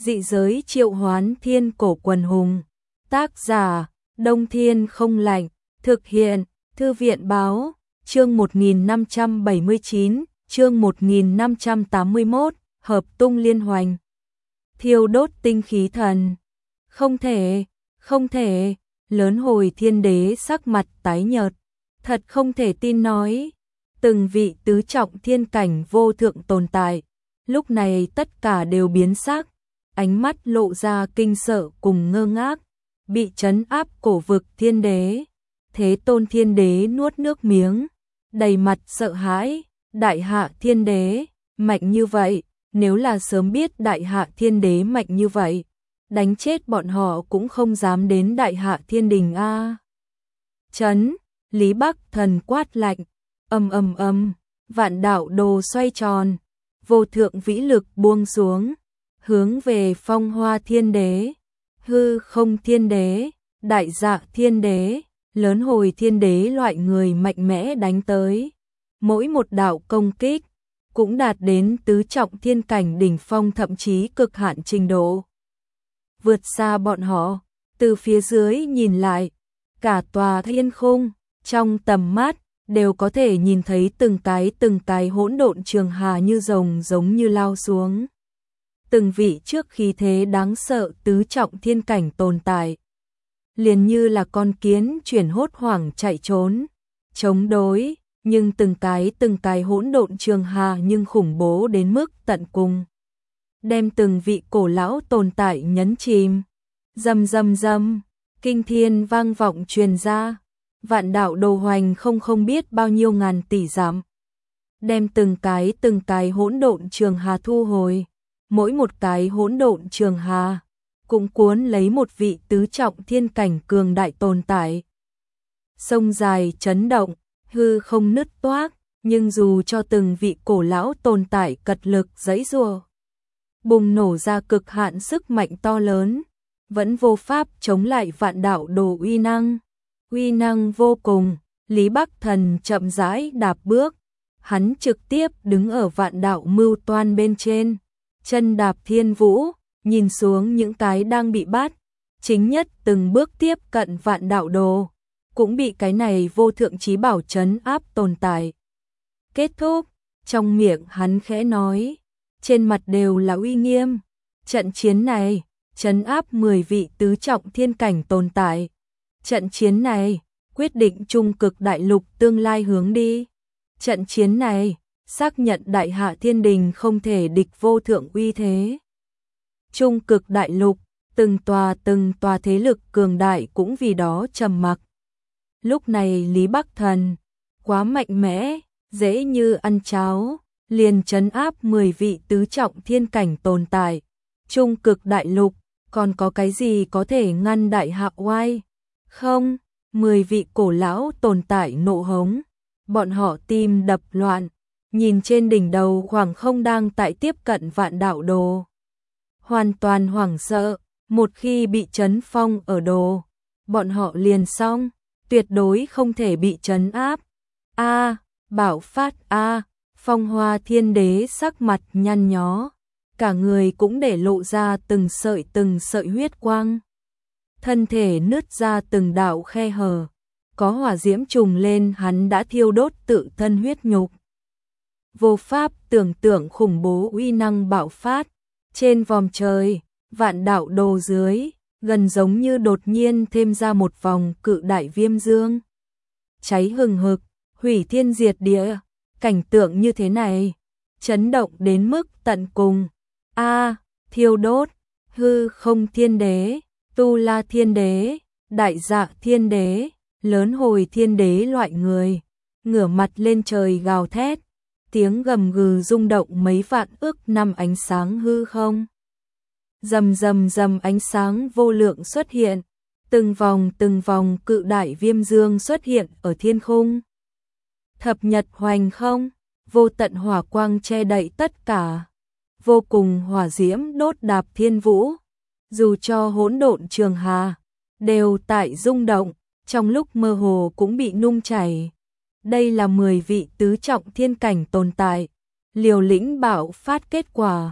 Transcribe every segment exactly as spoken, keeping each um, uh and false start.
Dị giới triệu hoán thiên cổ quần hùng. Tác giả, Đông Thiên không lạnh. Thực hiện, Thư viện báo, chương một nghìn năm trăm bảy mươi chín, chương một nghìn năm trăm tám mươi mốt, hợp tung liên hoành. Thiêu đốt tinh khí thần. Không thể, không thể, lớn hồi thiên đế sắc mặt tái nhợt. Thật không thể tin nói. Từng vị tứ trọng thiên cảnh vô thượng tồn tại. Lúc này tất cả đều biến sắc. Ánh mắt lộ ra kinh sợ cùng ngơ ngác. Bị trấn áp cổ vực thiên đế. Thế Tôn thiên đế nuốt nước miếng. Đầy mặt sợ hãi. Đại hạ thiên đế, mạnh như vậy. Nếu là sớm biết đại hạ thiên đế mạnh như vậy, đánh chết bọn họ cũng không dám đến đại hạ thiên đình a. À. Chấn, Lý Bắc Thần quát lạnh, ầm ầm ầm, vạn đạo đồ xoay tròn, vô thượng vĩ lực buông xuống, hướng về Phong Hoa thiên đế, Hư Không thiên đế, Đại Dạ thiên đế, Lớn Hồi thiên đế loại người mạnh mẽ đánh tới. Mỗi một đạo công kích cũng đạt đến tứ trọng thiên cảnh đỉnh phong, thậm chí cực hạn trình độ. Vượt xa bọn họ, từ phía dưới nhìn lại, cả tòa thiên khung, trong tầm mắt, đều có thể nhìn thấy từng cái từng cái hỗn độn trường hà như rồng giống như lao xuống. Từng vị trước khí thế đáng sợ tứ trọng thiên cảnh tồn tại. Liền như là con kiến chuyển hốt hoảng chạy trốn, chống đối. Nhưng từng cái từng cái hỗn độn trường hà nhưng khủng bố đến mức tận cùng. Đem từng vị cổ lão tồn tại nhấn chìm. Rầm rầm rầm, kinh thiên vang vọng truyền ra. Vạn đạo đồ hoành không không biết bao nhiêu ngàn tỷ dặm. Đem từng cái từng cái hỗn độn trường hà thu hồi. Mỗi một cái hỗn độn trường hà cũng cuốn lấy một vị tứ trọng thiên cảnh cường đại tồn tại. Sông dài chấn động. Hư không nứt toác, nhưng dù cho từng vị cổ lão tồn tại cật lực giãy giụa, bùng nổ ra cực hạn sức mạnh to lớn, vẫn vô pháp chống lại vạn đạo đồ uy năng. Uy năng vô cùng, Lý Bắc Thần chậm rãi đạp bước, hắn trực tiếp đứng ở vạn đạo mưu toan bên trên, chân đạp thiên vũ, nhìn xuống những cái đang bị bắt, chính nhất từng bước tiếp cận vạn đạo đồ. Cũng bị cái này vô thượng chí bảo trấn áp tồn tại. Kết thúc, trong miệng hắn khẽ nói, trên mặt đều là uy nghiêm. Trận chiến này, trấn áp mười vị tứ trọng thiên cảnh tồn tại. Trận chiến này, quyết định trung cực đại lục tương lai hướng đi. Trận chiến này, xác nhận đại hạ thiên đình không thể địch vô thượng uy thế. Trung cực đại lục, từng tòa từng tòa thế lực cường đại cũng vì đó trầm mặc. Lúc này Lý Bắc Thần, quá mạnh mẽ, dễ như ăn cháo, liền trấn áp mười vị tứ trọng thiên cảnh tồn tại. Trung cực đại lục, còn có cái gì có thể ngăn đại hạ oai? Không, mười vị cổ lão tồn tại nộ hống, bọn họ tim đập loạn, nhìn trên đỉnh đầu khoảng không đang tại tiếp cận vạn đạo đồ. Hoàn toàn hoảng sợ, một khi bị trấn phong ở đồ, bọn họ liền xong. Tuyệt đối không thể bị trấn áp. A, à, bảo phát a, à, Phong Hoa thiên đế sắc mặt nhăn nhó, cả người cũng để lộ ra từng sợi từng sợi huyết quang. Thân thể nứt ra từng đạo khe hở, có hỏa diễm trùng lên, hắn đã thiêu đốt tự thân huyết nhục. Vô pháp tưởng tượng khủng bố uy năng bạo phát, trên vòm trời, vạn đạo đồ dưới. Gần giống như đột nhiên thêm ra một vòng cự đại viêm dương. Cháy hừng hực, hủy thiên diệt địa, cảnh tượng như thế này, chấn động đến mức tận cùng. A, à, thiêu đốt, Hư Không thiên đế, Tu La thiên đế, Đại Dạ thiên đế, Lớn Hồi thiên đế loại người, ngửa mặt lên trời gào thét, tiếng gầm gừ rung động mấy vạn ức năm ánh sáng hư không. Rầm rầm rầm ánh sáng vô lượng xuất hiện, từng vòng từng vòng cự đại viêm dương xuất hiện ở thiên khung. Thập nhật hoành không, vô tận hỏa quang che đậy tất cả, vô cùng hỏa diễm đốt đạp thiên vũ, dù cho hỗn độn trường hà đều tại rung động, trong lúc mơ hồ cũng bị nung chảy. Đây là mười vị tứ trọng thiên cảnh tồn tại, liều lĩnh bạo phát kết quả.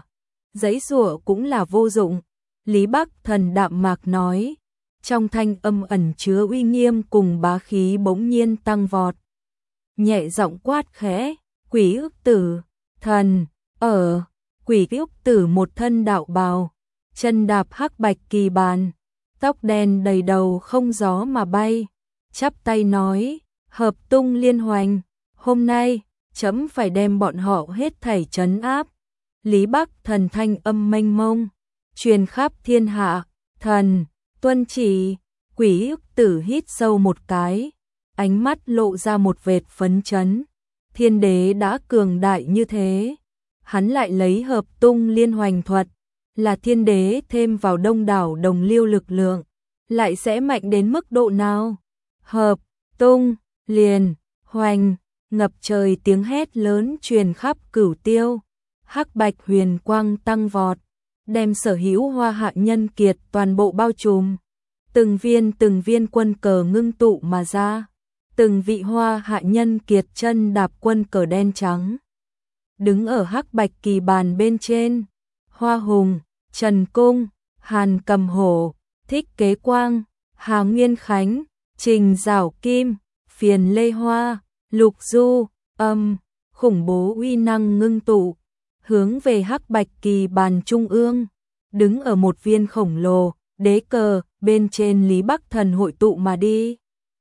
giãy giụa cũng là vô dụng. Lý Bắc Thần đạm mạc nói, trong thanh âm ẩn chứa uy nghiêm cùng bá khí bỗng nhiên tăng vọt. Nhẹ giọng quát khẽ, Quỷ Ức Tử, thần, ở, Quỷ Ức Tử một thân đạo bào, chân đạp hắc bạch kỳ bàn, tóc đen đầy đầu không gió mà bay, chắp tay nói, hợp tung liên hoành, hôm nay, trẫm phải đem bọn họ hết thảy trấn áp. Lý Bắc Thần thanh âm mênh mông, truyền khắp thiên hạ, thần, tuân chỉ. Quỷ Ức Tử hít sâu một cái, ánh mắt lộ ra một vệt phấn chấn. Thiên đế đã cường đại như thế, hắn lại lấy hợp tung liên hoành thuật, là thiên đế thêm vào đông đảo đồng liêu lực lượng, lại sẽ mạnh đến mức độ nào? Hợp, tung, liền, hoành, ngập trời tiếng hét lớn truyền khắp cửu tiêu, hắc bạch huyền quang tăng vọt, đem sở hữu Hoa Hạ nhân kiệt toàn bộ bao trùm. Từng viên từng viên quân cờ ngưng tụ mà ra, từng vị Hoa Hạ nhân kiệt chân đạp quân cờ đen trắng. Đứng ở hắc bạch kỳ bàn bên trên, Hoa Hùng, Trần Cung, Hàn Cầm Hổ, Thích Kế Quang, Hà Nguyên Khánh, Trình Giảo Kim, Phiền Lê Hoa, Lục Du, Âm, khủng bố uy năng ngưng tụ, hướng về hắc bạch kỳ bàn trung ương, đứng ở một viên khổng lồ đế cờ bên trên Lý Bắc Thần hội tụ mà đi.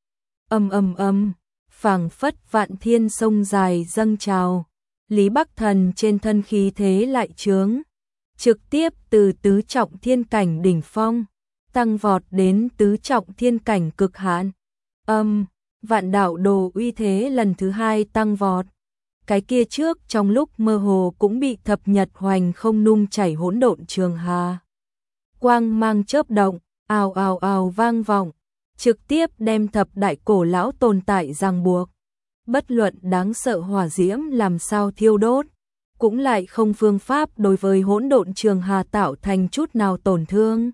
Ầm ầm ầm, phảng phất vạn thiên sông dài dâng trào, Lý Bắc Thần trên thân khí thế lại chướng, trực tiếp từ tứ trọng thiên cảnh đỉnh phong tăng vọt đến tứ trọng thiên cảnh cực hạn. Âm, vạn đạo đồ uy thế lần thứ hai tăng vọt. Cái kia trước trong lúc mơ hồ cũng bị thập nhật hoành không nung chảy hỗn độn trường hà. Quang mang chớp động, ào ào ào vang vọng, trực tiếp đem thập đại cổ lão tồn tại ràng buộc. Bất luận đáng sợ hỏa diễm làm sao thiêu đốt, cũng lại không phương pháp đối với hỗn độn trường hà tạo thành chút nào tổn thương.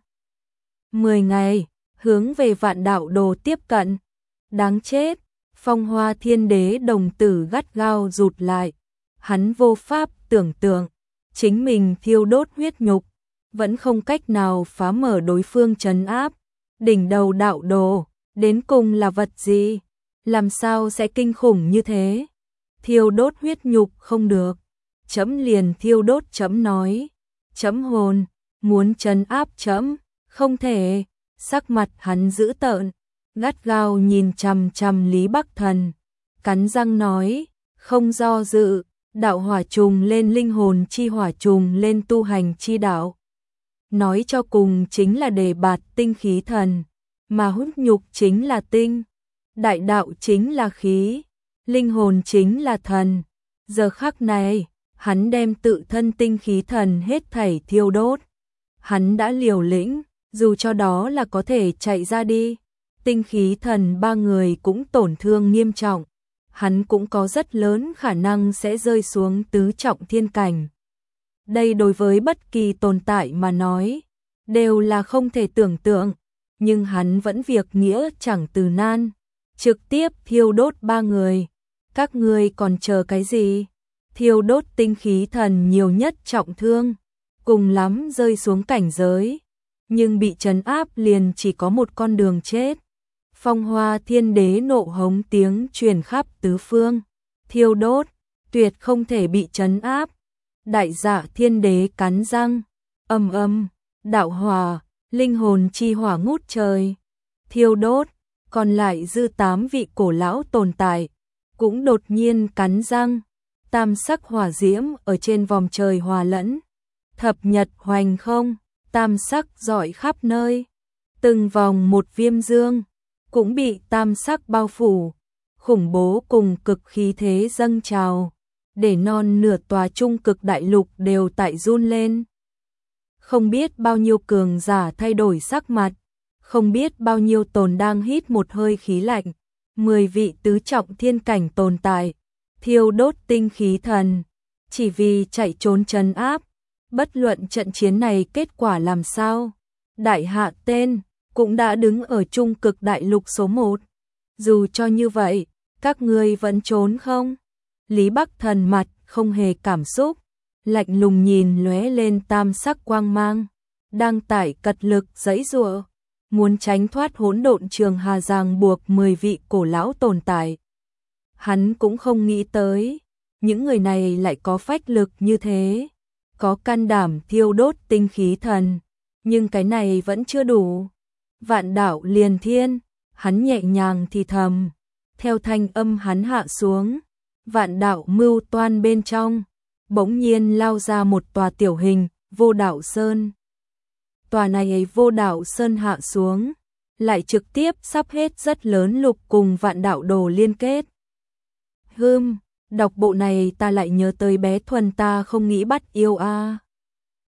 Mười ngày, hướng về vạn đạo đồ tiếp cận. Đáng chết, Phong Hoa Thiên Đế đồng tử gắt gao rụt lại. Hắn vô pháp tưởng tượng, chính mình thiêu đốt huyết nhục, vẫn không cách nào phá mở đối phương trấn áp. Đỉnh đầu đạo đồ, đến cùng là vật gì? Làm sao sẽ kinh khủng như thế? Thiêu đốt huyết nhục không được. Chấm liền thiêu đốt chấm nói. Chấm hồn, muốn trấn áp chấm, không thể. Sắc mặt hắn dữ tợn, gắt gao nhìn chằm chằm Lý Bắc Thần, cắn răng nói, không do dự, đạo hỏa trùng lên linh hồn chi hỏa trùng lên tu hành chi đạo. Nói cho cùng chính là đề bạt tinh khí thần, mà hút nhục chính là tinh, đại đạo chính là khí, linh hồn chính là thần. Giờ khắc này, hắn đem tự thân tinh khí thần hết thảy thiêu đốt. Hắn đã liều lĩnh, dù cho đó là có thể chạy ra đi. Tinh khí thần ba người cũng tổn thương nghiêm trọng, hắn cũng có rất lớn khả năng sẽ rơi xuống tứ trọng thiên cảnh. Đây đối với bất kỳ tồn tại mà nói, đều là không thể tưởng tượng, nhưng hắn vẫn việc nghĩa chẳng từ nan, trực tiếp thiêu đốt ba người. Các ngươi còn chờ cái gì? Thiêu đốt tinh khí thần nhiều nhất trọng thương, cùng lắm rơi xuống cảnh giới, nhưng bị trấn áp liền chỉ có một con đường chết. Phong Hoa Thiên Đế nộ hống tiếng truyền khắp tứ phương, thiêu đốt, tuyệt không thể bị trấn áp. Đại Dạ Thiên Đế cắn răng, âm âm, đạo hỏa, linh hồn chi hỏa ngút trời, thiêu đốt. Còn lại dư tám vị cổ lão tồn tại, cũng đột nhiên cắn răng, tam sắc hỏa diễm ở trên vòng trời hòa lẫn, thập nhật hoành không, tam sắc rọi khắp nơi, từng vòng một viêm dương cũng bị tam sắc bao phủ, khủng bố cùng cực khí thế dâng trào, để non nửa tòa trung cực đại lục đều tại run lên. Không biết bao nhiêu cường giả thay đổi sắc mặt, không biết bao nhiêu tồn đang hít một hơi khí lạnh. Mười vị tứ trọng thiên cảnh tồn tại, thiêu đốt tinh khí thần, chỉ vì chạy trốn trấn áp. Bất luận trận chiến này kết quả làm sao, đại hạ tên cũng đã đứng ở trung cực đại lục số một. Dù cho như vậy, các ngươi vẫn trốn không? Lý Bắc Thần mặt không hề cảm xúc, lạnh lùng nhìn lóe lên tam sắc quang mang, đang tải cật lực giãy giụa, muốn tránh thoát hỗn độn trường hà ràng buộc mười vị cổ lão tồn tại. Hắn cũng không nghĩ tới, những người này lại có phách lực như thế, có can đảm thiêu đốt tinh khí thần, nhưng cái này vẫn chưa đủ. Vạn đạo liền thiên, hắn nhẹ nhàng thì thầm, theo thanh âm hắn hạ xuống, vạn đạo mưu toan bên trong, bỗng nhiên lao ra một tòa tiểu hình, vô đạo sơn. Tòa này vô đạo sơn hạ xuống, lại trực tiếp sắp hết rất lớn lục cùng vạn đạo đồ liên kết. Hừm, đọc bộ này ta lại nhớ tới bé Thuần ta không nghĩ bắt yêu a.